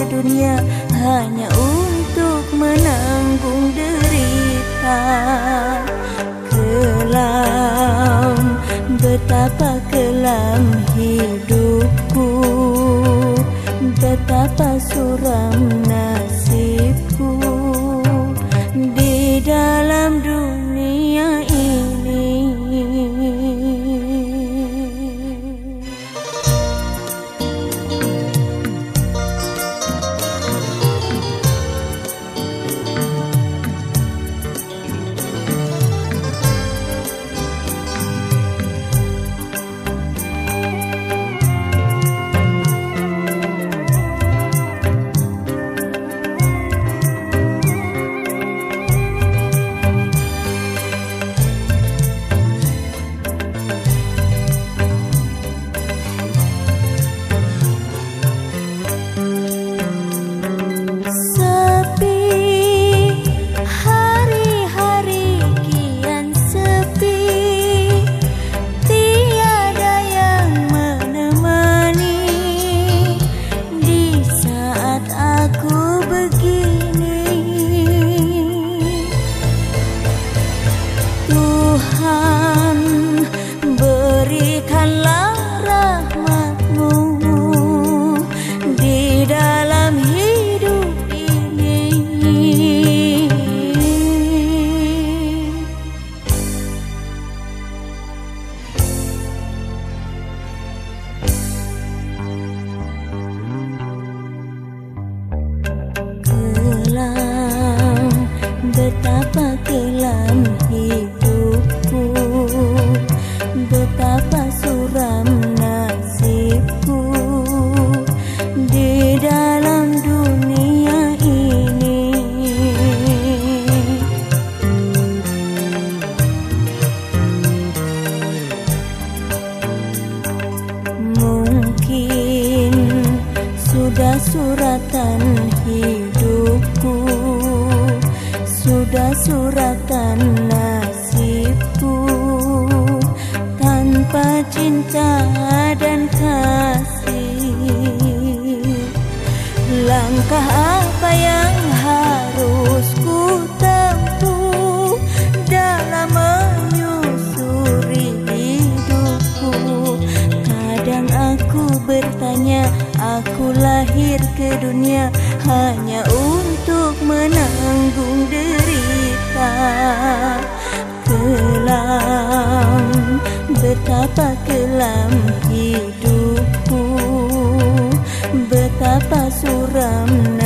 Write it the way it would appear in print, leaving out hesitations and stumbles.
dunia hanya untuk menanggung derita. Kelam, betapa kelam hidupku, betapa suram nasibku di dalam dunia ini. Tuhan, berikanlah rahmat-Mu di dalam hidup ini. Kelam, betapa kelam hidupku, betapa suram nasibku di dalam dunia ini. Mungkin sudah suratan hidupku, sudah suratan nasibku, tanpa cinta dan kasih. Langkah apa yang harus ku tempuh dalam menyusuri hidupku? Kadang aku bertanya, aku lahir ke dunia hanya untuk menanggung derita. Kelam, betapa kelam hidupku, betapa suram